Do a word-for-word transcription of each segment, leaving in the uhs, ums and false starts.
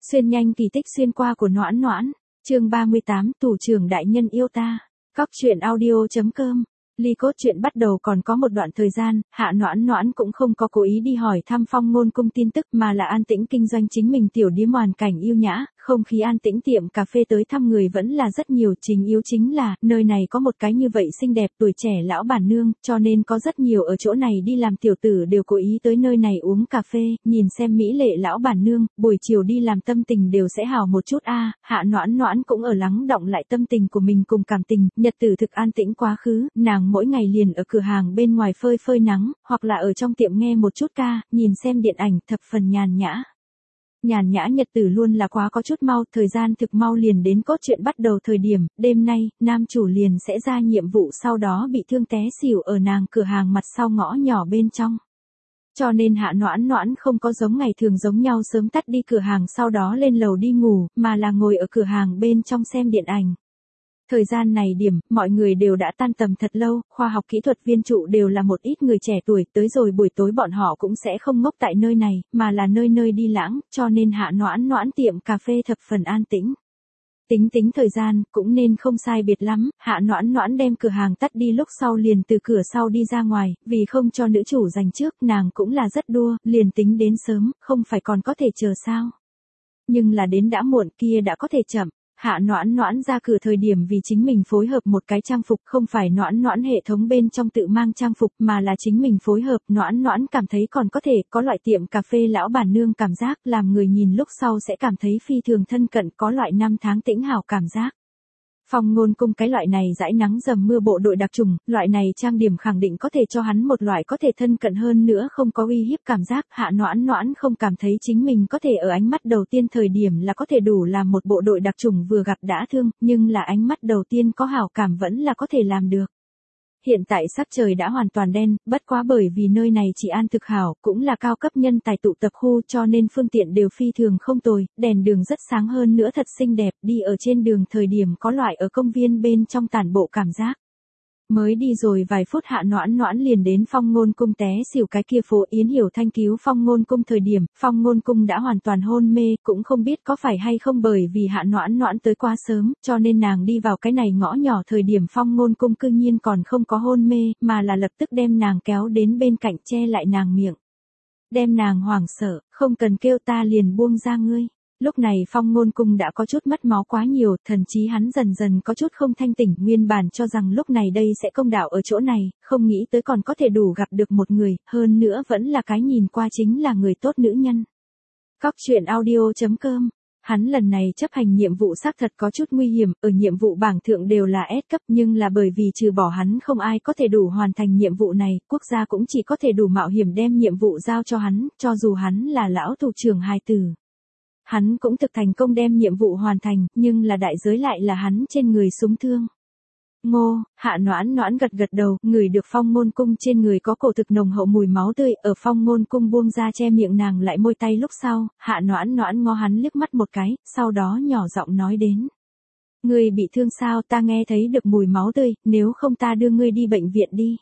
Xuyên nhanh kỳ tích xuyên qua của Noãn Noãn, chương ba mươi tám, tù trưởng đại nhân yêu ta. Cóc truyện audio chấm com. Ly cốt chuyện bắt đầu còn có một đoạn thời gian, Hạ Noãn Noãn cũng không có cố ý đi hỏi thăm Phong Ngôn Cung tin tức mà là an tĩnh kinh doanh chính mình tiểu điếm hoàn cảnh yêu nhã, không khí an tĩnh tiệm cà phê tới thăm người vẫn là rất nhiều, chính yếu chính là, nơi này có một cái như vậy xinh đẹp tuổi trẻ lão bản nương, cho nên có rất nhiều ở chỗ này đi làm tiểu tử đều cố ý tới nơi này uống cà phê, nhìn xem mỹ lệ lão bản nương, buổi chiều đi làm tâm tình đều sẽ hào một chút a. Hạ Noãn Noãn cũng ở lắng đọng lại tâm tình của mình cùng cảm tình, nhật tử thực an tĩnh quá khứ, nàng mỗi ngày liền ở cửa hàng bên ngoài phơi phơi nắng, hoặc là ở trong tiệm nghe một chút ca, nhìn xem điện ảnh, thập phần nhàn nhã. Nhàn nhã nhật tử luôn là quá có chút mau, thời gian thực mau liền đến cốt truyện bắt đầu thời điểm, đêm nay, nam chủ liền sẽ ra nhiệm vụ sau đó bị thương té xỉu ở nàng cửa hàng mặt sau ngõ nhỏ bên trong. Cho nên Hạ Noãn Noãn không có giống ngày thường giống nhau sớm tắt đi cửa hàng sau đó lên lầu đi ngủ, mà là ngồi ở cửa hàng bên trong xem điện ảnh. Thời gian này điểm, mọi người đều đã tan tầm thật lâu, khoa học kỹ thuật viên trụ đều là một ít người trẻ tuổi, tới rồi buổi tối bọn họ cũng sẽ không ngốc tại nơi này, mà là nơi nơi đi lãng, cho nên Hạ Noãn Noãn tiệm cà phê thập phần an tĩnh. Tính tính thời gian, cũng nên không sai biệt lắm, Hạ Noãn Noãn đem cửa hàng tắt đi lúc sau liền từ cửa sau đi ra ngoài, vì không cho nữ chủ giành trước, nàng cũng là rất đua, liền tính đến sớm, không phải còn có thể chờ sao. Nhưng là đến đã muộn kia đã có thể chậm. Hạ Noãn Noãn ra cửa thời điểm vì chính mình phối hợp một cái trang phục, không phải Noãn Noãn hệ thống bên trong tự mang trang phục mà là chính mình phối hợp, Noãn Noãn cảm thấy còn có thể, có loại tiệm cà phê lão bản nương cảm giác, làm người nhìn lúc sau sẽ cảm thấy phi thường thân cận, có loại năm tháng tĩnh hảo cảm giác. Phong Ngôn Cung cái loại này dãi nắng dầm mưa bộ đội đặc trùng, loại này trang điểm khẳng định có thể cho hắn một loại có thể thân cận hơn nữa không có uy hiếp cảm giác. Hạ Noãn Noãn không cảm thấy chính mình có thể ở ánh mắt đầu tiên thời điểm là có thể đủ làm một bộ đội đặc trùng vừa gặp đã thương, nhưng là ánh mắt đầu tiên có hảo cảm vẫn là có thể làm được. Hiện tại sắc trời đã hoàn toàn đen, bất quá bởi vì nơi này chỉ an thực hảo, cũng là cao cấp nhân tài tụ tập khu cho nên phương tiện đều phi thường không tồi, đèn đường rất sáng hơn nữa thật xinh đẹp, đi ở trên đường thời điểm có loại ở công viên bên trong tản bộ cảm giác. Mới đi rồi vài phút Hạ Noãn Noãn liền đến Phong Ngôn Cung té xỉu cái kia phố Yến Hiểu Thanh cứu Phong Ngôn Cung thời điểm, Phong Ngôn Cung đã hoàn toàn hôn mê, cũng không biết có phải hay không bởi vì Hạ Noãn Noãn tới quá sớm, cho nên nàng đi vào cái này ngõ nhỏ thời điểm Phong Ngôn Cung cư nhiên còn không có hôn mê, mà là lập tức đem nàng kéo đến bên cạnh che lại nàng miệng. Đem nàng hoảng sợ, không cần kêu ta liền buông ra ngươi. Lúc này Phong Ngôn Cung đã có chút mất máu quá nhiều, thần chí hắn dần dần có chút không thanh tỉnh, nguyên bản cho rằng lúc này đây sẽ công đạo ở chỗ này, không nghĩ tới còn có thể đủ gặp được một người, hơn nữa vẫn là cái nhìn qua chính là người tốt nữ nhân. Cóc truyện audio chấm com. Hắn lần này chấp hành nhiệm vụ xác thật có chút nguy hiểm, ở nhiệm vụ bảng thượng đều là S cấp nhưng là bởi vì trừ bỏ hắn không ai có thể đủ hoàn thành nhiệm vụ này, quốc gia cũng chỉ có thể đủ mạo hiểm đem nhiệm vụ giao cho hắn, cho dù hắn là lão thủ trưởng hài tử. Hắn cũng thực thành công đem nhiệm vụ hoàn thành, nhưng là đại giới lại là hắn trên người súng thương. Ngô, Hạ Noãn Noãn gật gật đầu, ngửi được Phong Ngôn Cung trên người có cổ thực nồng hậu mùi máu tươi, ở Phong Ngôn Cung buông ra che miệng nàng lại môi tay lúc sau, Hạ Noãn Noãn ngó hắn liếc mắt một cái, sau đó nhỏ giọng nói đến. Ngươi bị thương sao, ta nghe thấy được mùi máu tươi, nếu không ta đưa ngươi đi bệnh viện đi.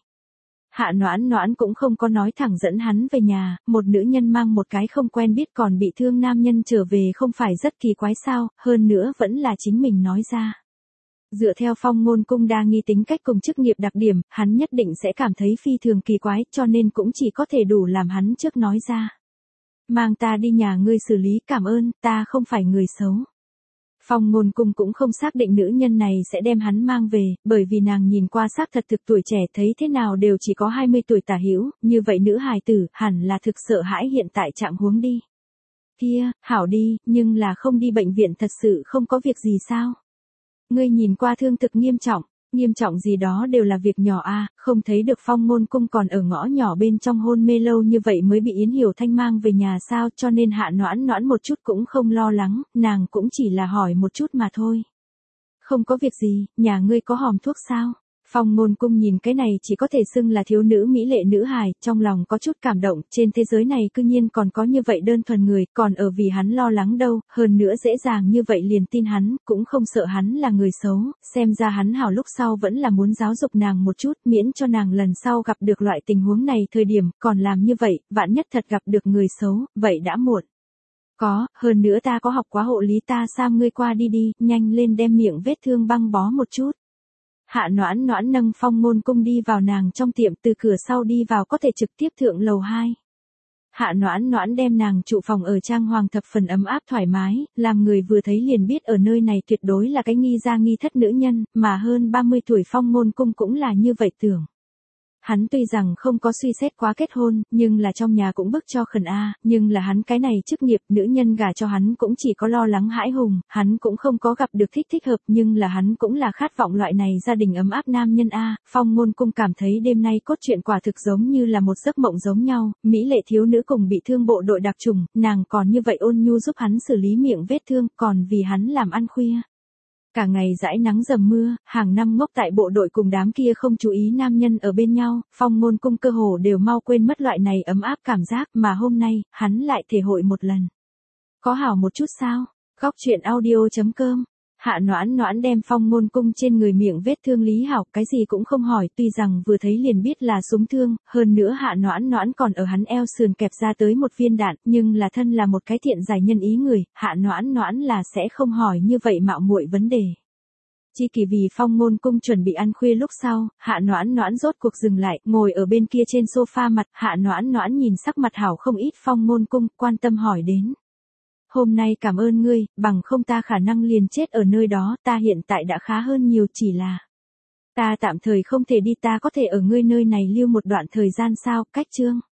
Hạ Noãn Noãn cũng không có nói thẳng dẫn hắn về nhà, một nữ nhân mang một cái không quen biết còn bị thương nam nhân trở về không phải rất kỳ quái sao, hơn nữa vẫn là chính mình nói ra. Dựa theo Phong Ngôn Cung đa nghi tính cách cùng chức nghiệp đặc điểm, hắn nhất định sẽ cảm thấy phi thường kỳ quái, cho nên cũng chỉ có thể đủ làm hắn trước nói ra. Mang ta đi nhà ngươi xử lý, cảm ơn, ta không phải người xấu. Phong Ngôn Cung cũng không xác định nữ nhân này sẽ đem hắn mang về, bởi vì nàng nhìn qua xác thật thực tuổi trẻ thấy thế nào đều chỉ có hai mươi tuổi tả hữu, như vậy nữ hài tử hẳn là thực sợ hãi hiện tại trạng huống đi. Kia, hảo đi, nhưng là không đi bệnh viện thật sự không có việc gì sao? Ngươi nhìn qua thương thực nghiêm trọng, nghiêm trọng gì đó đều là việc nhỏ a, à, không thấy được Phong Ngôn Cung còn ở ngõ nhỏ bên trong hôn mê lâu như vậy mới bị Yến Hiểu Thanh mang về nhà sao, cho nên Hạ Noãn Noãn một chút cũng không lo lắng, nàng cũng chỉ là hỏi một chút mà thôi. Không có việc gì, nhà ngươi có hòm thuốc sao? Phong Ngôn Cung nhìn cái này chỉ có thể xưng là thiếu nữ mỹ lệ nữ hài, trong lòng có chút cảm động, trên thế giới này cư nhiên còn có như vậy đơn thuần người, còn ở vì hắn lo lắng đâu, hơn nữa dễ dàng như vậy liền tin hắn, cũng không sợ hắn là người xấu, xem ra hắn hảo lúc sau vẫn là muốn giáo dục nàng một chút, miễn cho nàng lần sau gặp được loại tình huống này thời điểm, còn làm như vậy, vạn nhất thật gặp được người xấu, vậy đã muộn. Có, hơn nữa ta có học quá hộ lý, ta sam ngươi qua đi đi, nhanh lên đem miệng vết thương băng bó một chút. Hạ Noãn Noãn nâng Phong Môn Cung đi vào nàng trong tiệm, từ cửa sau đi vào có thể trực tiếp thượng lầu hai. Hạ Noãn Noãn đem nàng trụ phòng ở trang hoàng thập phần ấm áp thoải mái, làm người vừa thấy liền biết ở nơi này tuyệt đối là cái nghi gia nghi thất nữ nhân, mà hơn ba mươi tuổi Phong Môn Cung cũng là như vậy tưởng. Hắn tuy rằng không có suy xét quá kết hôn, nhưng là trong nhà cũng bức cho khẩn a, nhưng là hắn cái này chức nghiệp nữ nhân gả cho hắn cũng chỉ có lo lắng hãi hùng, hắn cũng không có gặp được thích thích hợp, nhưng là hắn cũng là khát vọng loại này gia đình ấm áp nam nhân a. Phong Môn Cung cảm thấy đêm nay cốt truyện quả thực giống như là một giấc mộng giống nhau, mỹ lệ thiếu nữ cùng bị thương bộ đội đặc trùng, nàng còn như vậy ôn nhu giúp hắn xử lý miệng vết thương, còn vì hắn làm ăn khuya. Cả ngày dãi nắng dầm mưa, hàng năm ngốc tại bộ đội cùng đám kia không chú ý nam nhân ở bên nhau, Phong Môn Cung cơ hồ đều mau quên mất loại này ấm áp cảm giác, mà hôm nay, hắn lại thể hội một lần. Có hảo một chút sao? Góc truyện audio chấm com. Hạ Noãn Noãn đem Phong Môn Cung trên người miệng vết thương lý hảo, cái gì cũng không hỏi, tuy rằng vừa thấy liền biết là súng thương, hơn nữa Hạ Noãn Noãn còn ở hắn eo sườn kẹp ra tới một viên đạn, nhưng là thân là một cái thiện giải nhân ý người, Hạ Noãn Noãn là sẽ không hỏi như vậy mạo muội vấn đề. Chi kỳ vì Phong Môn Cung chuẩn bị ăn khuya lúc sau, Hạ Noãn Noãn rốt cuộc dừng lại, ngồi ở bên kia trên sofa mặt, Hạ Noãn Noãn nhìn sắc mặt hảo không ít Phong Môn Cung, quan tâm hỏi đến. Hôm nay cảm ơn ngươi, bằng không ta khả năng liền chết ở nơi đó, ta hiện tại đã khá hơn nhiều, chỉ là ta tạm thời không thể đi, ta có thể ở ngươi nơi này lưu một đoạn thời gian sao? Cách chương